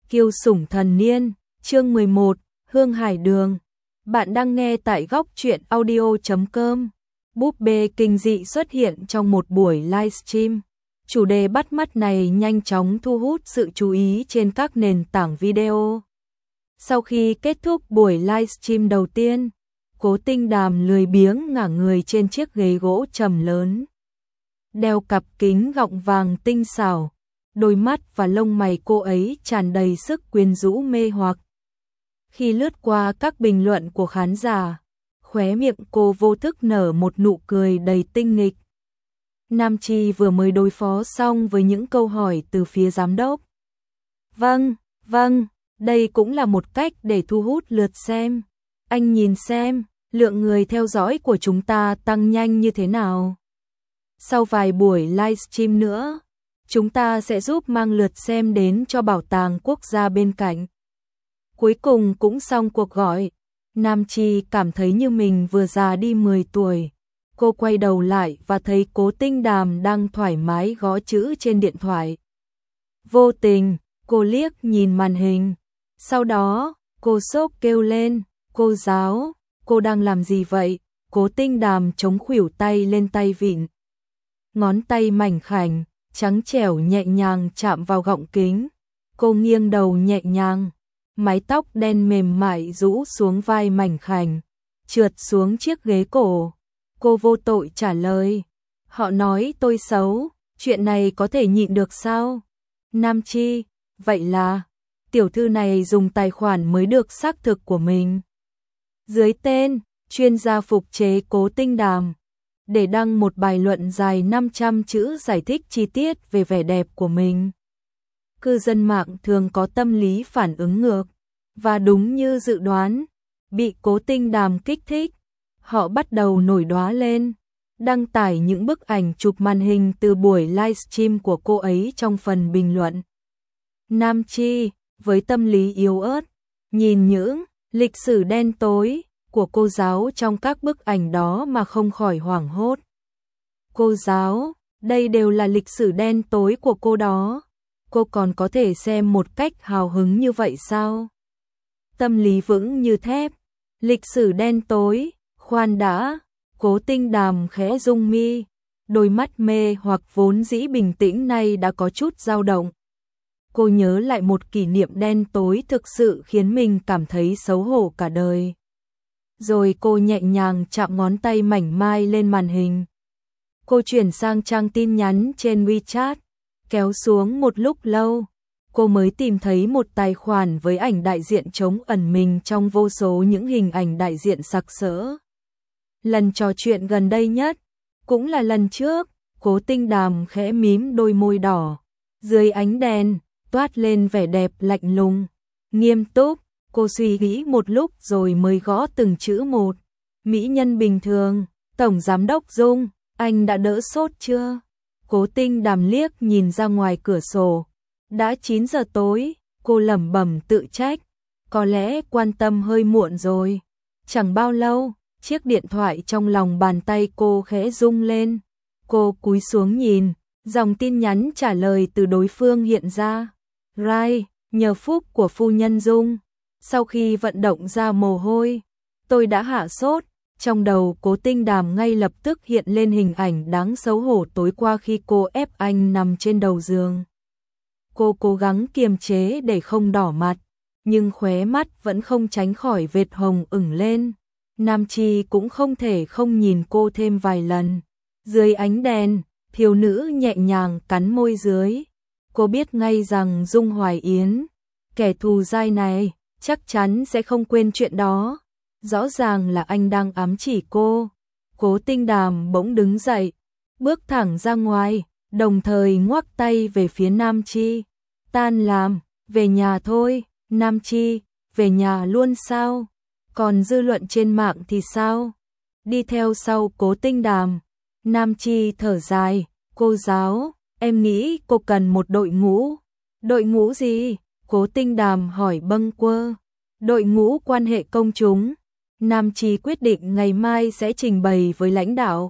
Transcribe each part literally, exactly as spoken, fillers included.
Kiêu sủng thần niên, chương mười một, Hương Hải Đường. Bạn đang nghe tại góc truyện audio chấm com. Búp bê kinh dị xuất hiện trong một buổi livestream. Chủ đề bắt mắt này nhanh chóng thu hút sự chú ý trên các nền tảng video. Sau khi kết thúc buổi livestream đầu tiên, Cố Tinh Đàm lười biếng ngả người trên chiếc ghế gỗ trầm lớn. Đeo cặp kính gọng vàng tinh xảo, đôi mắt và lông mày cô ấy tràn đầy sức quyến rũ mê hoặc. Khi lướt qua các bình luận của khán giả, khóe miệng cô vô thức nở một nụ cười đầy tinh nghịch. Nam Chi vừa mới đối phó xong với những câu hỏi từ phía giám đốc. Vâng, vâng, đây cũng là một cách để thu hút lượt xem. Anh nhìn xem, lượng người theo dõi của chúng ta tăng nhanh như thế nào. Sau vài buổi livestream nữa, chúng ta sẽ giúp mang lượt xem đến cho bảo tàng quốc gia bên cạnh. Cuối cùng cũng xong cuộc gọi, Nam Chi cảm thấy như mình vừa già đi mười tuổi. Cô quay đầu lại và thấy Cố Tinh Đàm đang thoải mái gõ chữ trên điện thoại. Vô tình, cô liếc nhìn màn hình. Sau đó, cô sốc kêu lên, cô giáo, cô đang làm gì vậy? Cố Tinh Đàm chống khuỷu tay lên tay vịn. Ngón tay mảnh khảnh, trắng trẻo nhẹ nhàng chạm vào gọng kính. Cô nghiêng đầu nhẹ nhàng, mái tóc đen mềm mại rũ xuống vai mảnh khảnh, trượt xuống chiếc ghế cổ. Cô vô tội trả lời, họ nói tôi xấu, chuyện này có thể nhịn được sao? Nam Chi, vậy là, tiểu thư này dùng tài khoản mới được xác thực của mình. Dưới tên, chuyên gia phục chế Cố Tinh Đàm. Để đăng một bài luận dài năm trăm chữ giải thích chi tiết về vẻ đẹp của mình. Cư dân mạng thường có tâm lý phản ứng ngược, và đúng như dự đoán, bị Cố Tinh Đàm kích thích, họ bắt đầu nổi đoá lên, đăng tải những bức ảnh chụp màn hình từ buổi livestream của cô ấy trong phần bình luận. Nam Chi, với tâm lý yếu ớt, nhìn những lịch sử đen tối của cô giáo trong các bức ảnh đó mà không khỏi hoảng hốt. Cô giáo, đây đều là lịch sử đen tối của cô đó. Cô còn có thể xem một cách hào hứng như vậy sao? Tâm lý vững như thép. Lịch sử đen tối, khoan đã. Cố Tinh Đàm khẽ rung mi. Đôi mắt mê hoặc vốn dĩ bình tĩnh nay đã có chút dao động. Cô nhớ lại một kỷ niệm đen tối thực sự khiến mình cảm thấy xấu hổ cả đời. Rồi cô nhẹ nhàng chạm ngón tay mảnh mai lên màn hình. Cô chuyển sang trang tin nhắn trên WeChat, kéo xuống một lúc lâu, cô mới tìm thấy một tài khoản với ảnh đại diện trống ẩn mình trong vô số những hình ảnh đại diện sặc sỡ. Lần trò chuyện gần đây nhất, cũng là lần trước, Cố Tinh Đàm khẽ mím đôi môi đỏ, dưới ánh đèn, toát lên vẻ đẹp lạnh lùng, nghiêm túc. Cô suy nghĩ một lúc rồi mới gõ từng chữ một. Mỹ nhân bình thường, Tổng Giám đốc Dung, anh đã đỡ sốt chưa? Cố Tinh Đàm liếc nhìn ra ngoài cửa sổ. Đã chín giờ tối, cô lẩm bẩm tự trách. Có lẽ quan tâm hơi muộn rồi. Chẳng bao lâu, chiếc điện thoại trong lòng bàn tay cô khẽ rung lên. Cô cúi xuống nhìn, dòng tin nhắn trả lời từ đối phương hiện ra. Rai, nhờ phúc của phu nhân Dung. Sau khi vận động ra mồ hôi, tôi đã hạ sốt. Trong đầu Cố Tinh Đàm ngay lập tức hiện lên hình ảnh đáng xấu hổ tối qua khi cô ép anh nằm trên đầu giường. Cô cố gắng kiềm chế để không đỏ mặt, nhưng khóe mắt vẫn không tránh khỏi vệt hồng ửng lên. Nam Chi cũng không thể không nhìn cô thêm vài lần. Dưới ánh đèn, thiếu nữ nhẹ nhàng cắn môi dưới. Cô biết ngay rằng Dung Hoài Yến, kẻ thù dai này, chắc chắn sẽ không quên chuyện đó. Rõ ràng là anh đang ám chỉ cô. Cố Tinh Đàm bỗng đứng dậy, bước thẳng ra ngoài, đồng thời ngoắc tay về phía Nam Chi. Tan làm, về nhà thôi. Nam Chi, về nhà luôn sao? Còn dư luận trên mạng thì sao? Đi theo sau Cố Tinh Đàm, Nam Chi thở dài, cô giáo, em nghĩ cô cần một đội ngũ. Đội ngũ gì? Cố Tinh Đàm hỏi bâng quơ. Đội ngũ quan hệ công chúng. Nam Chi quyết định ngày mai sẽ trình bày với lãnh đạo.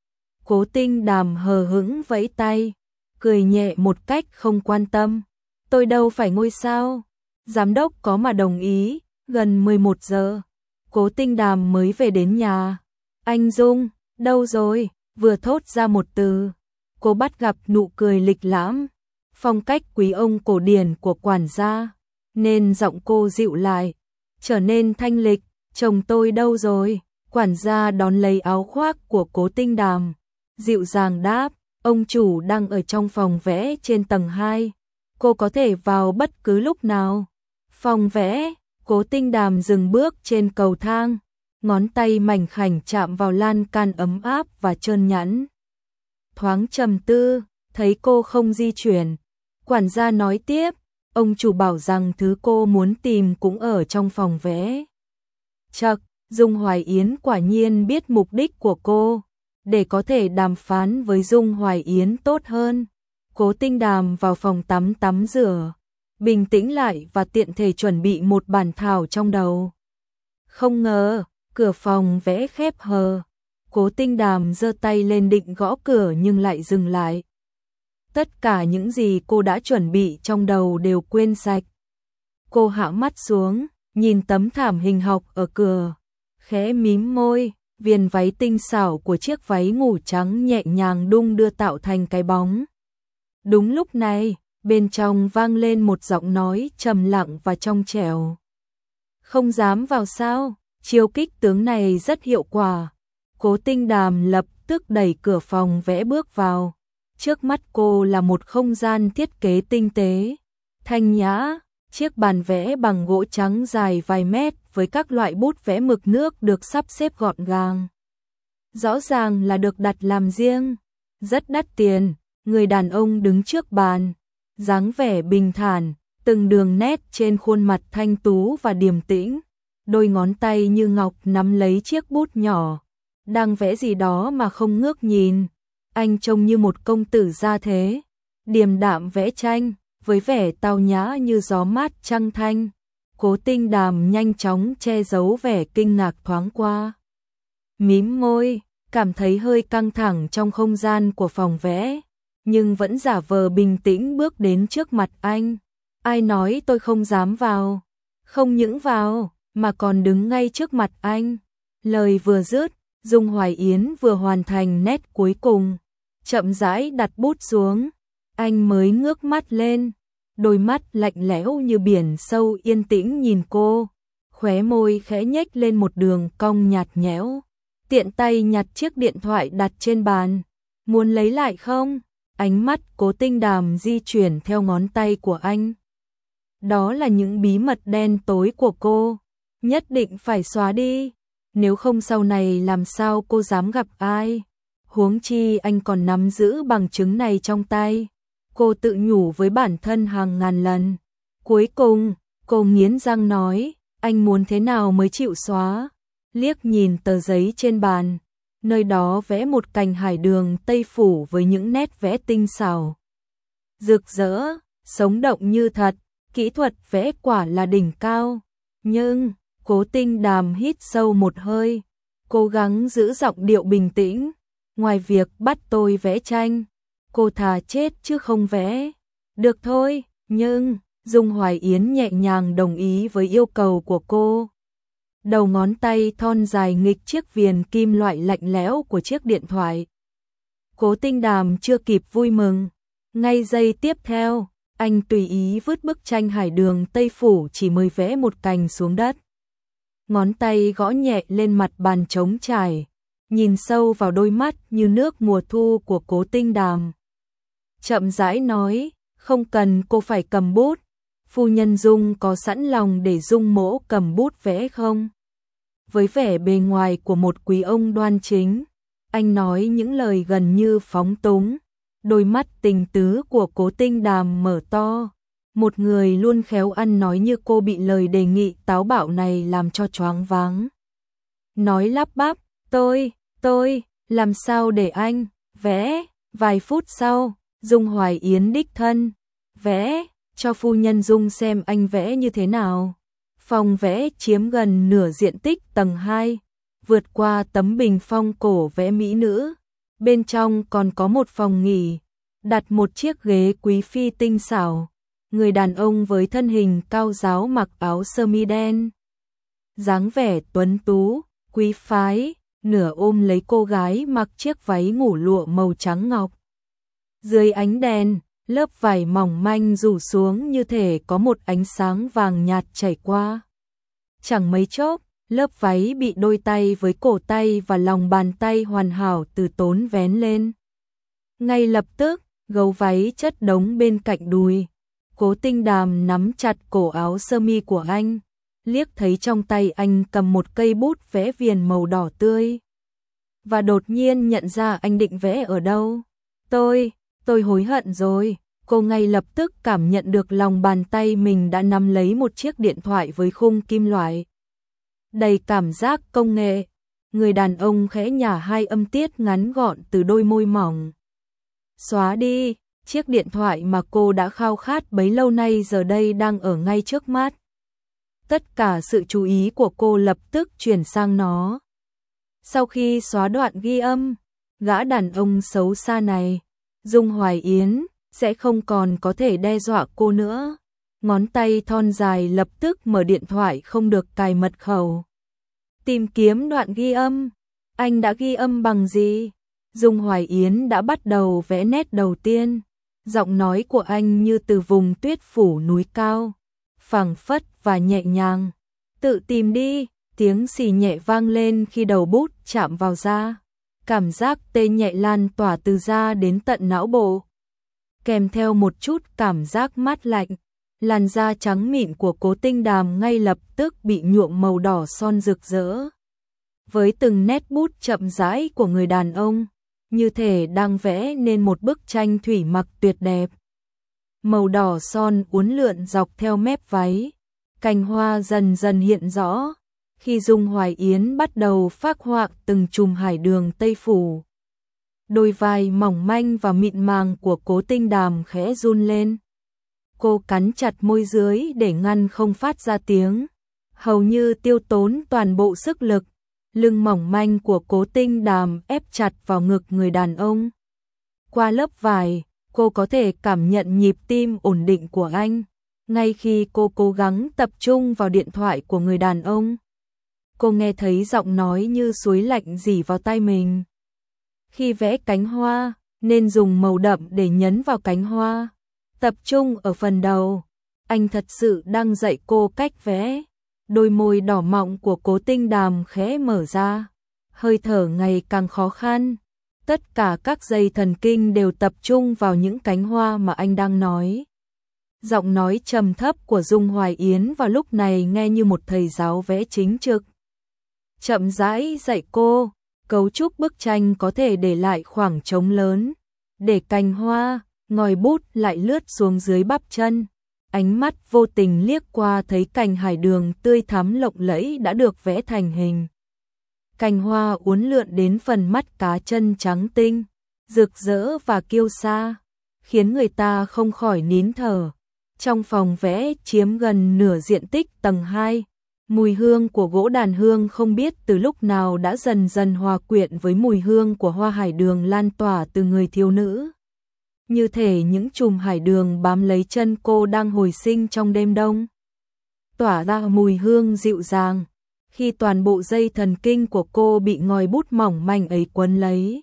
Cố Tinh Đàm hờ hững vẫy tay, cười nhẹ một cách không quan tâm. Tôi đâu phải ngôi sao, Giám đốc có mà đồng ý, gần mười một giờ, Cố Tinh Đàm mới về đến nhà. Anh Dung, đâu rồi? Vừa thốt ra một từ, cô bắt gặp nụ cười lịch lãm, phong cách quý ông cổ điển của quản gia, nên giọng cô dịu lại, trở nên thanh lịch. Chồng tôi đâu rồi? Quản gia đón lấy áo khoác của Cố Tinh Đàm, dịu dàng đáp, ông chủ đang ở trong phòng vẽ trên tầng hai, cô có thể vào bất cứ lúc nào. Phòng vẽ, Cố Tinh Đàm dừng bước trên cầu thang, ngón tay mảnh khảnh chạm vào lan can ấm áp và trơn nhẵn. Thoáng trầm tư, thấy cô không di chuyển, quản gia nói tiếp, ông chủ bảo rằng thứ cô muốn tìm cũng ở trong phòng vẽ. Chậc, Dung Hoài Yến quả nhiên biết mục đích của cô, để có thể đàm phán với Dung Hoài Yến tốt hơn. Cố Tinh Đàm vào phòng tắm tắm rửa, bình tĩnh lại và tiện thể chuẩn bị một bản thảo trong đầu. Không ngờ, cửa phòng vẽ khép hờ. Cố Tinh Đàm giơ tay lên định gõ cửa nhưng lại dừng lại. Tất cả những gì cô đã chuẩn bị trong đầu đều quên sạch. Cô hạ mắt xuống, nhìn tấm thảm hình học ở cửa, khẽ mím môi, viền váy tinh xảo của chiếc váy ngủ trắng nhẹ nhàng đung đưa tạo thành cái bóng. Đúng lúc này, bên trong vang lên một giọng nói trầm lặng và trong trẻo. Không dám vào sao? Chiêu kích tướng này rất hiệu quả. Cố Tinh Đàm lập tức đẩy cửa phòng vẽ bước vào. Trước mắt cô là một không gian thiết kế tinh tế, thanh nhã, chiếc bàn vẽ bằng gỗ trắng dài vài mét với các loại bút vẽ mực nước được sắp xếp gọn gàng. Rõ ràng là được đặt làm riêng, rất đắt tiền. Người đàn ông đứng trước bàn, dáng vẻ bình thản, từng đường nét trên khuôn mặt thanh tú và điềm tĩnh, đôi ngón tay như ngọc nắm lấy chiếc bút nhỏ, đang vẽ gì đó mà không ngước nhìn. Anh trông như một công tử gia thế, điềm đạm vẽ tranh, với vẻ tao nhã như gió mát trăng thanh. Cố Tinh Đàm nhanh chóng che giấu vẻ kinh ngạc thoáng qua. Mím môi, cảm thấy hơi căng thẳng trong không gian của phòng vẽ, nhưng vẫn giả vờ bình tĩnh bước đến trước mặt anh. Ai nói tôi không dám vào? Không những vào, mà còn đứng ngay trước mặt anh. Lời vừa dứt, Dung Hoài Yến vừa hoàn thành nét cuối cùng, chậm rãi đặt bút xuống, anh mới ngước mắt lên, đôi mắt lạnh lẽo như biển sâu yên tĩnh nhìn cô, khóe môi khẽ nhếch lên một đường cong nhạt nhẽo, tiện tay nhặt chiếc điện thoại đặt trên bàn. Muốn lấy lại không? Ánh mắt Cố Tinh Đàm di chuyển theo ngón tay của anh. Đó là những bí mật đen tối của cô, nhất định phải xóa đi, nếu không sau này làm sao cô dám gặp ai. Huống chi anh còn nắm giữ bằng chứng này trong tay. Cô tự nhủ với bản thân hàng ngàn lần. Cuối cùng, cô nghiến răng nói, anh muốn thế nào mới chịu xóa. Liếc nhìn tờ giấy trên bàn, nơi đó vẽ một cành hải đường Tây phủ với những nét vẽ tinh xảo, rực rỡ, sống động như thật, kỹ thuật vẽ quả là đỉnh cao. Nhưng, Cố Tinh Đàm hít sâu một hơi, cố gắng giữ giọng điệu bình tĩnh. Ngoài việc bắt tôi vẽ tranh, cô thà chết chứ không vẽ. Được thôi, nhưng Dung Hoài Yến nhẹ nhàng đồng ý với yêu cầu của cô. Đầu ngón tay thon dài nghịch chiếc viền kim loại lạnh lẽo của chiếc điện thoại. Cố Tinh Đàm chưa kịp vui mừng, ngay giây tiếp theo, anh tùy ý vứt bức tranh hải đường Tây phủ chỉ mới vẽ một cành xuống đất. Ngón tay gõ nhẹ lên mặt bàn trống trải, nhìn sâu vào đôi mắt như nước mùa thu của Cố Tinh Đàm. Chậm rãi nói, không cần cô phải cầm bút, phu nhân Dung có sẵn lòng để Dung mỗ cầm bút vẽ không? Với vẻ bề ngoài của một quý ông đoan chính, anh nói những lời gần như phóng túng, đôi mắt tình tứ của Cố Tinh Đàm mở to. Một người luôn khéo ăn nói như cô bị lời đề nghị táo bạo này làm cho choáng váng. Nói lắp bắp, tôi, tôi, làm sao để anh vẽ? Vài phút sau, Dung Hoài Yến đích thân vẽ cho phu nhân Dung xem anh vẽ như thế nào. Phòng vẽ chiếm gần nửa diện tích tầng hai, vượt qua tấm bình phong cổ vẽ mỹ nữ. Bên trong còn có một phòng nghỉ, đặt một chiếc ghế quý phi tinh xảo. người đàn ông với thân hình cao ráo mặc áo sơ mi đen. Dáng vẻ tuấn tú, quý phái, nửa ôm lấy cô gái mặc chiếc váy ngủ lụa màu trắng ngọc. Dưới ánh đèn, lớp vải mỏng manh rủ xuống như thể có một ánh sáng vàng nhạt chảy qua. Chẳng mấy chốc, lớp váy bị đôi tay với cổ tay và lòng bàn tay hoàn hảo từ tốn vén lên. Ngay lập tức, gấu váy chất đống bên cạnh đùi. Cố Tinh Đàm nắm chặt cổ áo sơ mi của anh, liếc thấy trong tay anh cầm một cây bút vẽ viền màu đỏ tươi. Và đột nhiên nhận ra anh định vẽ ở đâu. Tôi, tôi hối hận rồi. Cô ngay lập tức cảm nhận được lòng bàn tay mình đã nắm lấy một chiếc điện thoại với khung kim loại. Đầy cảm giác công nghệ. Người đàn ông khẽ nhả hai âm tiết ngắn gọn từ đôi môi mỏng. Xóa đi, chiếc điện thoại mà cô đã khao khát bấy lâu nay giờ đây đang ở ngay trước mắt. Tất cả sự chú ý của cô lập tức chuyển sang nó. Sau khi xóa đoạn ghi âm, gã đàn ông xấu xa này, Dung Hoài Yến, sẽ không còn có thể đe dọa cô nữa. Ngón tay thon dài lập tức mở điện thoại không được cài mật khẩu. Tìm kiếm đoạn ghi âm. Anh đã ghi âm bằng gì? Dung Hoài Yến đã bắt đầu vẽ nét đầu tiên. Giọng nói của anh như từ vùng tuyết phủ núi cao, phảng phất và nhẹ nhàng. Tự tìm đi, tiếng xì nhẹ vang lên khi đầu bút chạm vào da. Cảm giác tê nhẹ lan tỏa từ da đến tận não bộ. Kèm theo một chút cảm giác mát lạnh, làn da trắng mịn của Cố Tinh Đàm ngay lập tức bị nhuộm màu đỏ son rực rỡ. Với từng nét bút chậm rãi của người đàn ông, như thể đang vẽ nên một bức tranh thủy mặc tuyệt đẹp. Màu đỏ son uốn lượn dọc theo mép váy, cành hoa dần dần hiện rõ, khi Dung Hoài Yến bắt đầu phác họa từng chùm hải đường Tây Phủ. Đôi vai mỏng manh và mịn màng của Cố Tinh Đàm khẽ run lên. Cô cắn chặt môi dưới để ngăn không phát ra tiếng, hầu như tiêu tốn toàn bộ sức lực. Lưng mỏng manh của Cố Tinh Đàm ép chặt vào ngực người đàn ông. Qua lớp vải, cô có thể cảm nhận nhịp tim ổn định của anh. Ngay khi cô cố gắng tập trung vào điện thoại của người đàn ông, cô nghe thấy giọng nói như suối lạnh rỉ vào tai mình. Khi vẽ cánh hoa, nên dùng màu đậm để nhấn vào cánh hoa. Tập trung ở phần đầu. Anh thật sự đang dạy cô cách vẽ. Đôi môi đỏ mọng của Cố Tinh Đàm khẽ mở ra. Hơi thở ngày càng khó khăn. Tất cả các dây thần kinh đều tập trung vào những cánh hoa mà anh đang nói. Giọng nói trầm thấp của Dung Hoài Yến vào lúc này nghe như một thầy giáo vẽ chính trực. Chậm rãi dạy cô, cấu trúc bức tranh có thể để lại khoảng trống lớn. Để cành hoa, ngòi bút lại lướt xuống dưới bắp chân. Ánh mắt vô tình liếc qua thấy cành hải đường tươi thắm lộng lẫy đã được vẽ thành hình. Cành hoa uốn lượn đến phần mắt cá chân trắng tinh, rực rỡ và kiêu sa, khiến người ta không khỏi nín thở. Trong phòng vẽ chiếm gần nửa diện tích tầng hai, mùi hương của gỗ đàn hương không biết từ lúc nào đã dần dần hòa quyện với mùi hương của hoa hải đường lan tỏa từ người thiếu nữ. Như thể những chùm hải đường bám lấy chân cô đang hồi sinh trong đêm đông. Tỏa ra mùi hương dịu dàng, khi toàn bộ dây thần kinh của cô bị ngòi bút mỏng manh ấy quấn lấy.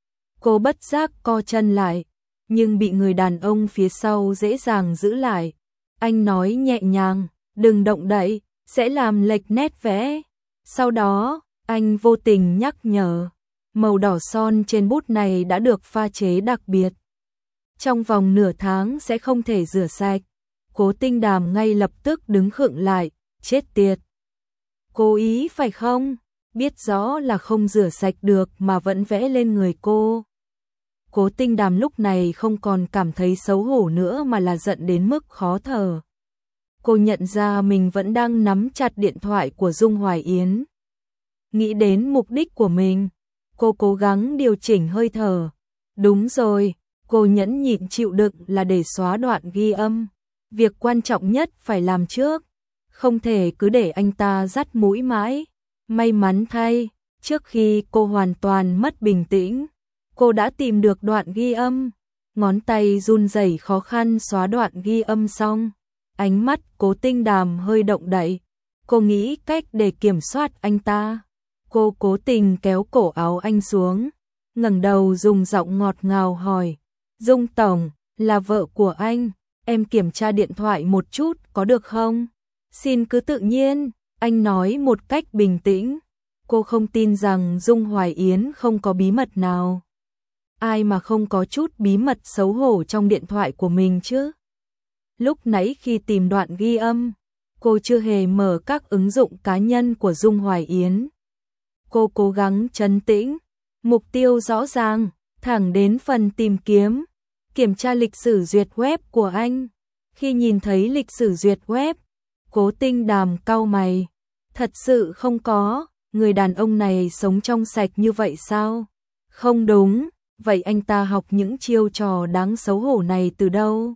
Cô bất giác co chân lại, nhưng bị người đàn ông phía sau dễ dàng giữ lại. Anh nói nhẹ nhàng, đừng động đậy, sẽ làm lệch nét vẽ. Sau đó, anh vô tình nhắc nhở, màu đỏ son trên bút này đã được pha chế đặc biệt. Trong vòng nửa tháng sẽ không thể rửa sạch. Cố Tinh Đàm ngay lập tức đứng khựng lại, chết tiệt. Cố ý phải không? Biết rõ là không rửa sạch được mà vẫn vẽ lên người cô. Cố Tinh Đàm lúc này không còn cảm thấy xấu hổ nữa mà là giận đến mức khó thở. Cô nhận ra mình vẫn đang nắm chặt điện thoại của Dung Hoài Yến. Nghĩ đến mục đích của mình, cô cố gắng điều chỉnh hơi thở. Đúng rồi, cô nhẫn nhịn chịu đựng là để xóa đoạn ghi âm. Việc quan trọng nhất phải làm trước, không thể cứ để anh ta dắt mũi mãi. May mắn thay, trước khi cô hoàn toàn mất bình tĩnh, cô đã tìm được đoạn ghi âm. ngón tay run rẩy khó khăn xóa đoạn ghi âm xong. Ánh mắt Cố Tinh Đàm hơi động đậy. Cô nghĩ cách để kiểm soát anh ta. Cô cố tình kéo cổ áo anh xuống, ngẩng đầu dùng giọng ngọt ngào hỏi, Dung Tổng, là vợ của anh, em kiểm tra điện thoại một chút có được không? Xin cứ tự nhiên, anh nói một cách bình tĩnh. Cô không tin rằng Dung Hoài Yến không có bí mật nào. Ai mà không có chút bí mật xấu hổ trong điện thoại của mình chứ? Lúc nãy khi tìm đoạn ghi âm, cô chưa hề mở các ứng dụng cá nhân của Dung Hoài Yến. Cô cố gắng trấn tĩnh, mục tiêu rõ ràng, thẳng đến phần tìm kiếm, kiểm tra lịch sử duyệt web của anh. Khi nhìn thấy lịch sử duyệt web, Cố Tinh Đàm cau mày. Thật sự không có, người đàn ông này sống trong sạch như vậy sao? Không đúng, vậy anh ta học những chiêu trò đáng xấu hổ này từ đâu?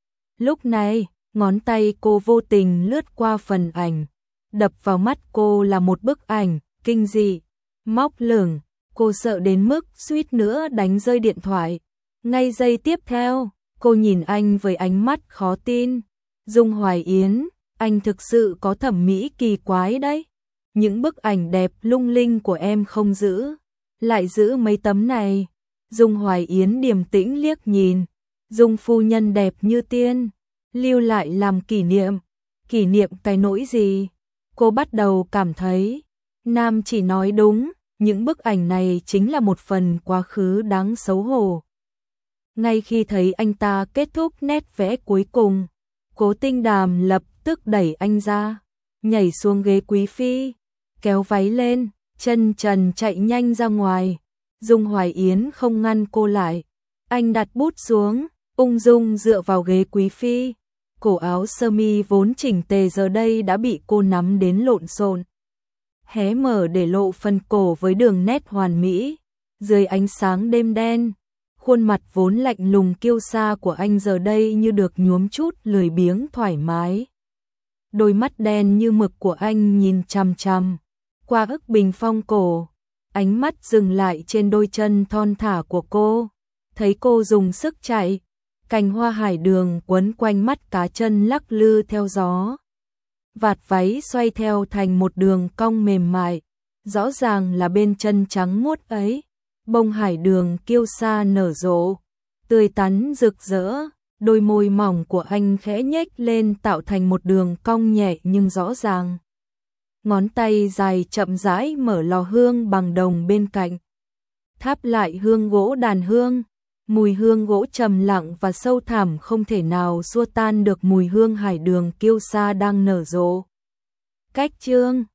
Lúc này, ngón tay cô vô tình lướt qua phần ảnh. Đập vào mắt cô là một bức ảnh, kinh dị, móc lửng. Cô sợ đến mức suýt nữa đánh rơi điện thoại. Ngay giây tiếp theo, cô nhìn anh với ánh mắt khó tin. Dung Hoài Yến, anh thực sự có thẩm mỹ kỳ quái đấy. Những bức ảnh đẹp lung linh của em không giữ, lại giữ mấy tấm này. Dung Hoài Yến điềm tĩnh liếc nhìn. Dung phu nhân đẹp như tiên, lưu lại làm kỷ niệm. Kỷ niệm cái nỗi gì? Cô bắt đầu cảm thấy, Nam chỉ nói đúng, những bức ảnh này chính là một phần quá khứ đáng xấu hổ. Ngay khi thấy anh ta kết thúc nét vẽ cuối cùng, Cố Tinh Đàm lập tức đẩy anh ra, nhảy xuống ghế quý phi, kéo váy lên, chân trần chạy nhanh ra ngoài. Dung Hoài Yến không ngăn cô lại, anh đặt bút xuống, ung dung dựa vào ghế quý phi. Cổ áo sơ mi vốn chỉnh tề giờ đây đã bị cô nắm đến lộn xộn, hé mở để lộ phần cổ với đường nét hoàn mỹ. Dưới ánh sáng đêm đen, khuôn mặt vốn lạnh lùng kiêu sa của anh giờ đây như được nhuốm chút lười biếng thoải mái. Đôi mắt đen như mực của anh nhìn chằm chằm qua ức bình phong cổ, ánh mắt dừng lại trên đôi chân thon thả của cô. Thấy cô dùng sức chạy, cành hoa hải đường quấn quanh mắt cá chân lắc lư theo gió. Vạt váy xoay theo thành một đường cong mềm mại, rõ ràng là bên chân trắng muốt ấy. Bông hải đường kiêu sa nở rộ, tươi tắn rực rỡ. Đôi môi mỏng của anh khẽ nhếch lên tạo thành một đường cong nhẹ nhưng rõ ràng. Ngón tay dài chậm rãi mở lò hương bằng đồng bên cạnh, thắp lại hương gỗ đàn hương. Mùi hương gỗ trầm lặng và sâu thẳm không thể nào xua tan được mùi hương hải đường kiêu sa đang nở rộ. Cách chương